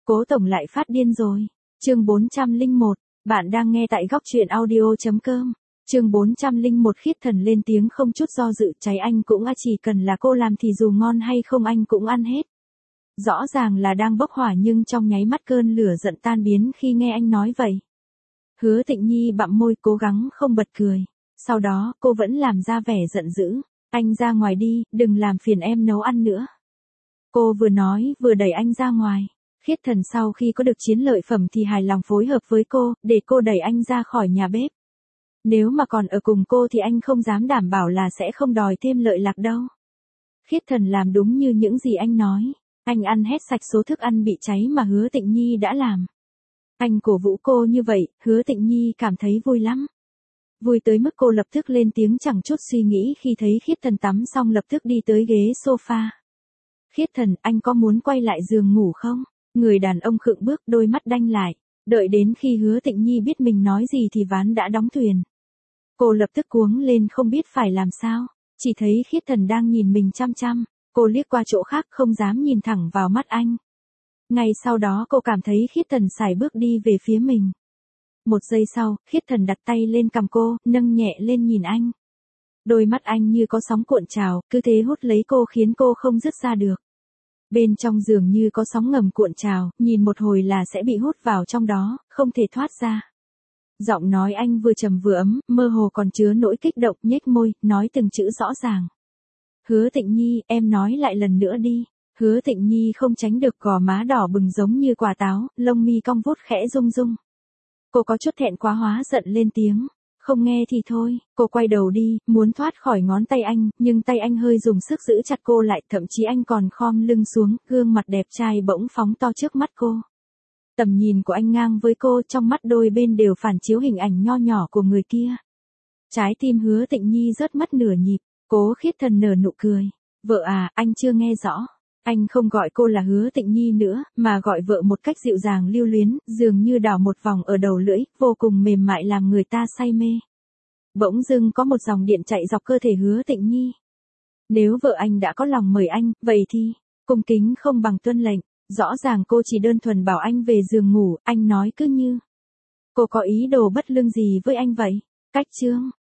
Cố tổng lại phát điên rồi. Chương 401, bạn đang nghe tại góc truyện audio.com. Chương 401 Khiết Thần lên tiếng không chút do dự, cháy anh cũng chỉ cần là cô làm thì dù ngon hay không anh cũng ăn hết. Rõ ràng là đang bốc hỏa nhưng trong nháy mắt cơn lửa giận tan biến khi nghe anh nói vậy. Hứa Tịnh Nhi bặm môi cố gắng không bật cười. Sau đó cô vẫn làm ra vẻ giận dữ. Anh ra ngoài đi, đừng làm phiền em nấu ăn nữa. Cô vừa nói vừa đẩy anh ra ngoài. Khiết Thần sau khi có được chiến lợi phẩm thì hài lòng phối hợp với cô, để cô đẩy anh ra khỏi nhà bếp. Nếu mà còn ở cùng cô thì anh không dám đảm bảo là sẽ không đòi thêm lợi lạc đâu. Khiết Thần làm đúng như những gì anh nói. Anh ăn hết sạch số thức ăn bị cháy mà Hứa Tịnh Nhi đã làm. Anh cổ vũ cô như vậy, Hứa Tịnh Nhi cảm thấy vui lắm. Vui tới mức cô lập tức lên tiếng chẳng chút suy nghĩ khi thấy Khiết Thần tắm xong lập tức đi tới ghế sofa. Khiết Thần, anh có muốn quay lại giường ngủ không? Người đàn ông khựng bước, đôi mắt đanh lại. Đợi đến khi Hứa Tịnh Nhi biết mình nói gì thì ván đã đóng thuyền. Cô lập tức cuống lên không biết phải làm sao. Chỉ thấy Khiết Thần đang nhìn mình chăm chăm. Cô liếc qua chỗ khác không dám nhìn thẳng vào mắt anh. Ngay sau đó cô cảm thấy Khiết Thần sải bước đi về phía mình. Một giây sau, Khiết Thần đặt tay lên cằm cô, nâng nhẹ lên nhìn anh. Đôi mắt anh như có sóng cuộn trào, cứ thế hút lấy cô khiến cô không dứt ra được. Bên trong giường như có sóng ngầm cuộn trào, nhìn một hồi là sẽ bị hút vào trong đó, không thể thoát ra. Giọng nói anh vừa trầm vừa ấm, mơ hồ còn chứa nỗi kích động, nhếch môi, nói từng chữ rõ ràng. Hứa Tịnh Nhi, em nói lại lần nữa đi. Hứa Tịnh Nhi không tránh được gò má đỏ bừng giống như quả táo, lông mi cong vuốt khẽ rung rung. Cô có chút thẹn quá hóa giận lên tiếng. Không nghe thì thôi, cô quay đầu đi, muốn thoát khỏi ngón tay anh, nhưng tay anh hơi dùng sức giữ chặt cô lại, thậm chí anh còn khom lưng xuống, gương mặt đẹp trai bỗng phóng to trước mắt cô. Tầm nhìn của anh ngang với cô, trong mắt đôi bên đều phản chiếu hình ảnh nho nhỏ của người kia. Trái tim Hứa Tịnh Nhi rớt mất nửa nhịp, Cố Khiết Thần nở nụ cười. Vợ à, anh chưa nghe rõ. Anh không gọi cô là Hứa Tịnh Nhi nữa, mà gọi vợ một cách dịu dàng lưu luyến, dường như đảo một vòng ở đầu lưỡi, vô cùng mềm mại làm người ta say mê. Bỗng dưng có một dòng điện chạy dọc cơ thể Hứa Tịnh Nhi. Nếu vợ anh đã có lòng mời anh, vậy thì, cung kính không bằng tuân lệnh. Rõ ràng cô chỉ đơn thuần bảo anh về giường ngủ, anh nói cứ như. Cô có ý đồ bất lương gì với anh vậy? Cách chương